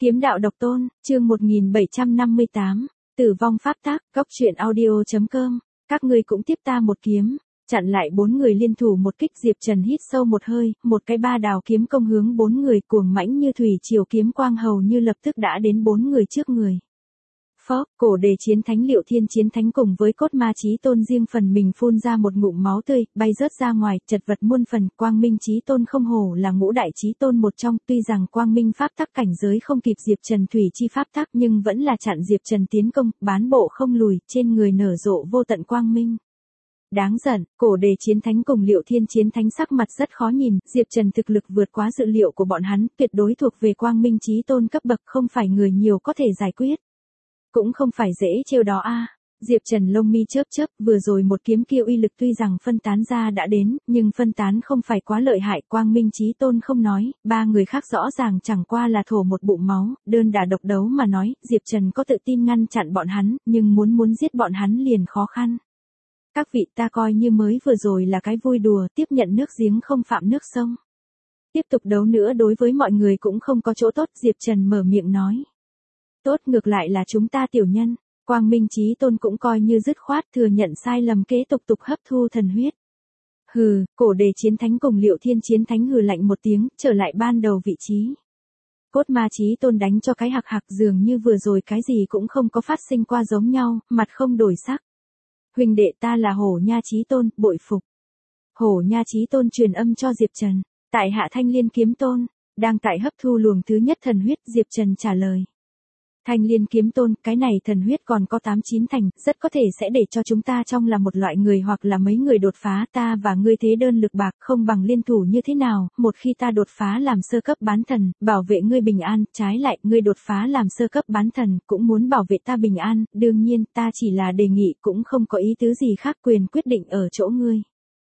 Kiếm đạo độc tôn, chương 1758, tử vong pháp tác, góc truyện audio.com, các ngươi cũng tiếp ta một kiếm, chặn lại bốn người liên thủ một kích. Diệp Trần hít sâu một hơi, một cái ba đào kiếm công hướng bốn người, cuồng mãnh như thủy triều kiếm quang hầu như lập tức đã đến bốn người trước người. Phó, cổ đề chiến thánh Liệu Thiên chiến thánh cùng với cốt ma chí tôn riêng phần mình phun ra một ngụm máu tươi, bay rớt ra ngoài, chật vật muôn phần. Quang Minh chí tôn không hổ là ngũ đại chí tôn một trong, tuy rằng Quang Minh pháp tắc cảnh giới không kịp Diệp Trần thủy chi pháp tắc nhưng vẫn là chặn Diệp Trần tiến công, bán bộ không lùi, trên người nở rộ vô tận quang minh. Đáng giận, cổ đề chiến thánh cùng Liệu Thiên chiến thánh sắc mặt rất khó nhìn, Diệp Trần thực lực vượt quá dự liệu của bọn hắn, tuyệt đối thuộc về Quang Minh chí tôn cấp bậc, không phải người nhiều có thể giải quyết. Cũng không phải dễ trêu đó a. Diệp Trần lông mi chớp chớp, vừa rồi một kiếm kia uy lực tuy rằng phân tán ra đã đến, nhưng phân tán không phải quá lợi hại. Quang Minh chí tôn không nói, ba người khác rõ ràng chẳng qua là thổ một bụng máu, đơn đả độc đấu mà nói, Diệp Trần có tự tin ngăn chặn bọn hắn, nhưng muốn giết bọn hắn liền khó khăn. Các vị, ta coi như mới vừa rồi là cái vui đùa, tiếp nhận nước giếng không phạm nước sông. Tiếp tục đấu nữa đối với mọi người cũng không có chỗ tốt. Diệp Trần mở miệng nói. Tốt, ngược lại là chúng ta tiểu nhân. Quang Minh chí tôn cũng coi như dứt khoát thừa nhận sai lầm, kế tục hấp thu thần huyết. Hừ, cổ đề chiến thánh cùng Liệu Thiên chiến thánh hừ lạnh một tiếng, trở lại ban đầu vị trí. Cốt ma chí tôn đánh cho cái hạc hạc, dường như vừa rồi cái gì cũng không có phát sinh qua giống nhau, mặt không đổi sắc. Huynh đệ, ta là Hổ Nha chí tôn, bội phục. Hổ Nha chí tôn truyền âm cho Diệp Trần. Tại hạ Thanh Liên kiếm tôn, đang tại hấp thu luồng thứ nhất thần huyết. Diệp Trần trả lời. Thanh Liên kiếm tôn, cái này thần huyết còn có 8-9 thành, rất có thể sẽ để cho chúng ta trong là một loại người hoặc là mấy người đột phá. Ta và ngươi thế đơn lực bạc, không bằng liên thủ như thế nào, một khi ta đột phá làm sơ cấp bán thần, bảo vệ ngươi bình an, trái lại, ngươi đột phá làm sơ cấp bán thần, cũng muốn bảo vệ ta bình an, đương nhiên, ta chỉ là đề nghị, cũng không có ý tứ gì khác, quyền quyết định ở chỗ ngươi.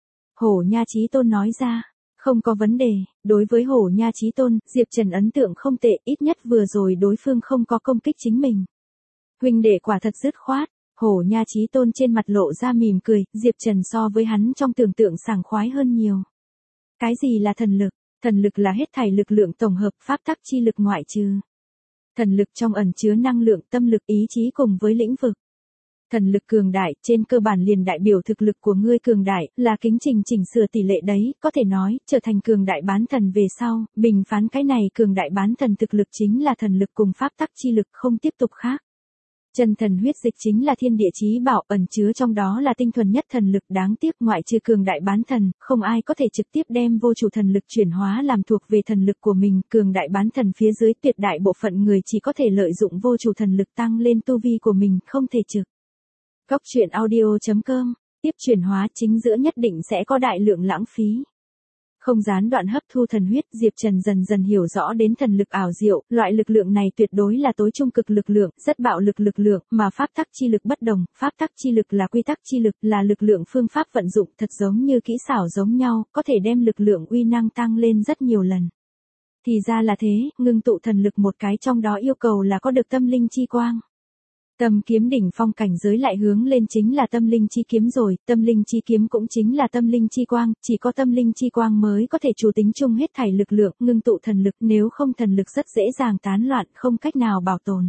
Hổ Nha chí tôn nói ra. Không có vấn đề, đối với Hổ Nha chí tôn, Diệp Trần ấn tượng không tệ, ít nhất vừa rồi đối phương không có công kích chính mình. Huynh đệ quả thật dứt khoát, Hổ Nha chí tôn trên mặt lộ ra mỉm cười, Diệp Trần so với hắn trong tưởng tượng sảng khoái hơn nhiều. Cái gì là thần lực? Thần lực là hết thảy lực lượng tổng hợp, pháp tắc chi lực ngoại trừ. Thần lực trong ẩn chứa năng lượng, tâm lực, ý chí cùng với lĩnh vực. Thần lực cường đại, trên cơ bản liền đại biểu thực lực của ngươi cường đại, là kính trình chỉnh sửa tỷ lệ đấy, có thể nói, trở thành cường đại bán thần về sau, bình phán cái này cường đại bán thần thực lực chính là thần lực cùng pháp tắc chi lực, không tiếp tục khác. Chân thần huyết dịch chính là thiên địa chí bảo, ẩn chứa trong đó là tinh thuần nhất thần lực, đáng tiếc ngoại trừ cường đại bán thần, không ai có thể trực tiếp đem vô chủ thần lực chuyển hóa làm thuộc về thần lực của mình, cường đại bán thần phía dưới tuyệt đại bộ phận người chỉ có thể lợi dụng vô chủ thần lực tăng lên tu vi của mình, không thể trực. Góc truyện audio.com, tiếp chuyển hóa chính giữa nhất định sẽ có đại lượng lãng phí. Không gián đoạn hấp thu thần huyết, Diệp Trần dần dần hiểu rõ đến thần lực ảo diệu, loại lực lượng này tuyệt đối là tối trung cực lực lượng, rất bạo lực lượng, mà pháp tắc chi lực bất đồng, pháp tắc chi lực là quy tắc chi lực, là lực lượng phương pháp vận dụng, thật giống như kỹ xảo giống nhau, có thể đem lực lượng uy năng tăng lên rất nhiều lần. Thì ra là thế, ngưng tụ thần lực một cái trong đó yêu cầu là có được tâm linh chi quang. Tâm kiếm đỉnh phong cảnh giới lại hướng lên chính là tâm linh chi kiếm rồi, tâm linh chi kiếm cũng chính là tâm linh chi quang, chỉ có tâm linh chi quang mới có thể chủ tính chung hết thảy lực lượng, ngưng tụ thần lực, nếu không thần lực rất dễ dàng tán loạn, không cách nào bảo tồn.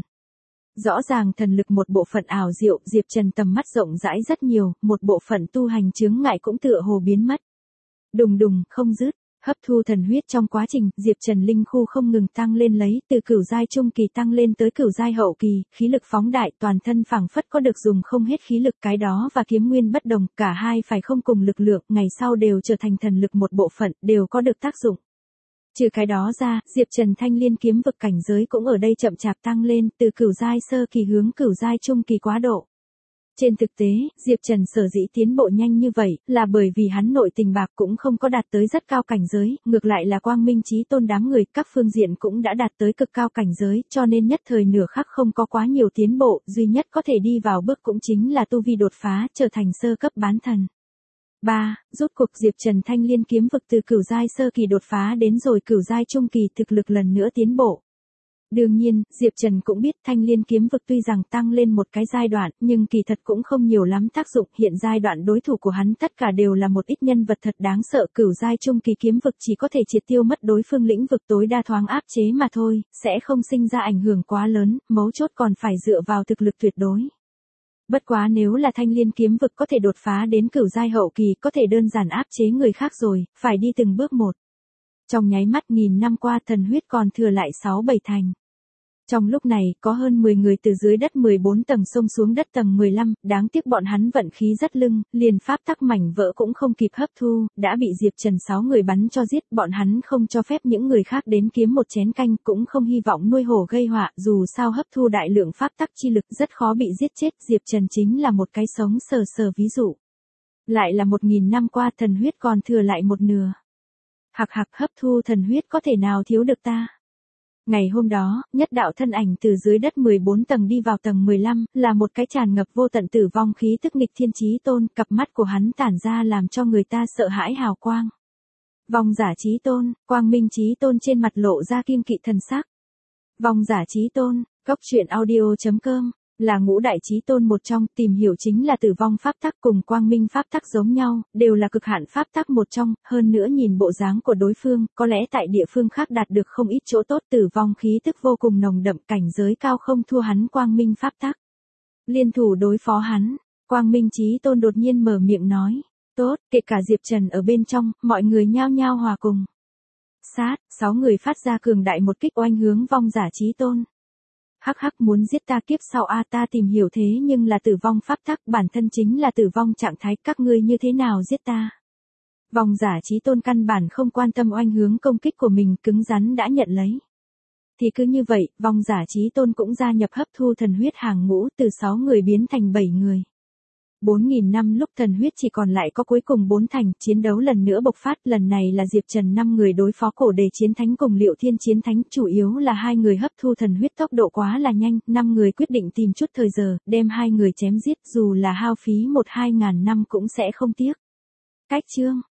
Rõ ràng thần lực một bộ phận ảo diệu, Diệp Trần tầm mắt rộng rãi rất nhiều, một bộ phận tu hành chướng ngại cũng tựa hồ biến mất. Đùng đùng, không dứt. Hấp thu thần huyết trong quá trình, Diệp Trần linh khu không ngừng tăng lên lấy, từ cửu giai trung kỳ tăng lên tới cửu giai hậu kỳ, khí lực phóng đại, toàn thân phảng phất có được dùng không hết khí lực, cái đó và kiếm nguyên bất đồng, cả hai phải không cùng lực lượng, ngày sau đều trở thành thần lực một bộ phận, đều có được tác dụng. Trừ cái đó ra, Diệp Trần Thanh Liên kiếm vực cảnh giới cũng ở đây chậm chạp tăng lên, từ cửu giai sơ kỳ hướng cửu giai trung kỳ quá độ. Trên thực tế, Diệp Trần sở dĩ tiến bộ nhanh như vậy, là bởi vì hắn nội tình bạc cũng không có đạt tới rất cao cảnh giới, ngược lại là Quang Minh chí tôn đám người, các phương diện cũng đã đạt tới cực cao cảnh giới, cho nên nhất thời nửa khắc không có quá nhiều tiến bộ, duy nhất có thể đi vào bước cũng chính là tu vi đột phá, trở thành sơ cấp bán thần. 3. Rốt cuộc Diệp Trần Thanh Liên kiếm vực từ cửu giai sơ kỳ đột phá đến rồi cửu giai trung kỳ, thực lực lần nữa tiến bộ. Đương nhiên, Diệp Trần cũng biết Thanh Liên kiếm vực tuy rằng tăng lên một cái giai đoạn, nhưng kỳ thật cũng không nhiều lắm tác dụng, hiện giai đoạn đối thủ của hắn tất cả đều là một ít nhân vật thật đáng sợ, cửu giai trung kỳ kiếm vực chỉ có thể triệt tiêu mất đối phương lĩnh vực tối đa thoáng áp chế mà thôi, sẽ không sinh ra ảnh hưởng quá lớn, mấu chốt còn phải dựa vào thực lực tuyệt đối. Bất quá nếu là Thanh Liên kiếm vực có thể đột phá đến cửu giai hậu kỳ, có thể đơn giản áp chế người khác rồi, phải đi từng bước một. Trong nháy mắt nghìn năm qua thần huyết còn thừa lại 6-7 thành. Trong lúc này, có hơn 10 người từ dưới đất 14 tầng xông xuống đất tầng 15, đáng tiếc bọn hắn vận khí rất lưng, liền pháp tắc mảnh vỡ cũng không kịp hấp thu, đã bị Diệp Trần 6 người bắn cho giết, bọn hắn không cho phép những người khác đến kiếm một chén canh, cũng không hy vọng nuôi hổ gây họa, dù sao hấp thu đại lượng pháp tắc chi lực rất khó bị giết chết, Diệp Trần chính là một cái sống sờ sờ ví dụ. Lại là 1000 năm qua thần huyết còn thừa lại một nửa. Hạc hạc, hấp thu thần huyết có thể nào thiếu được ta? Ngày hôm đó, nhất đạo thân ảnh từ dưới đất 14 tầng đi vào tầng 15, là một cái tràn ngập vô tận tử vong khí tức nghịch thiên chí tôn, cặp mắt của hắn tản ra làm cho người ta sợ hãi hào quang. Vong giả chí tôn, quang minh chí tôn trên mặt lộ ra kiêng kỵ thần sắc. Vong giả chí tôn, góc truyện audio.com, là ngũ đại chí tôn một trong, tìm hiểu chính là tử vong pháp tắc cùng quang minh pháp tắc giống nhau, đều là cực hạn pháp tắc một trong, hơn nữa nhìn bộ dáng của đối phương, có lẽ tại địa phương khác đạt được không ít chỗ tốt, tử vong khí tức vô cùng nồng đậm, cảnh giới cao không thua hắn quang minh pháp tắc. Liên thủ đối phó hắn, quang minh chí tôn đột nhiên mở miệng nói, tốt, kể cả Diệp Trần ở bên trong, mọi người nhao nhao hòa cùng. Sát, 6 người phát ra cường đại một kích oanh hướng vong giả chí tôn. Hắc hắc, muốn giết ta kiếp sau a, ta tìm hiểu thế nhưng là tử vong pháp tắc, bản thân chính là tử vong trạng thái, các ngươi như thế nào giết ta? Vong giả chí tôn căn bản không quan tâm oanh hướng công kích của mình, cứng rắn đã nhận lấy. Thì cứ như vậy, vong giả chí tôn cũng gia nhập hấp thu thần huyết hàng ngũ, từ 6 người biến thành 7 người. 4000 năm lúc thần huyết chỉ còn lại có cuối cùng 4 thành, chiến đấu lần nữa bộc phát, lần này là Diệp Trần 5 người đối phó cổ đề chiến thánh cùng Liệu Thiên chiến thánh, chủ yếu là 2 người hấp thu thần huyết tốc độ quá là nhanh, 5 người quyết định tìm chút thời giờ, đem 2 người chém giết, dù là hao phí 1-2 ngàn năm cũng sẽ không tiếc. Cách chương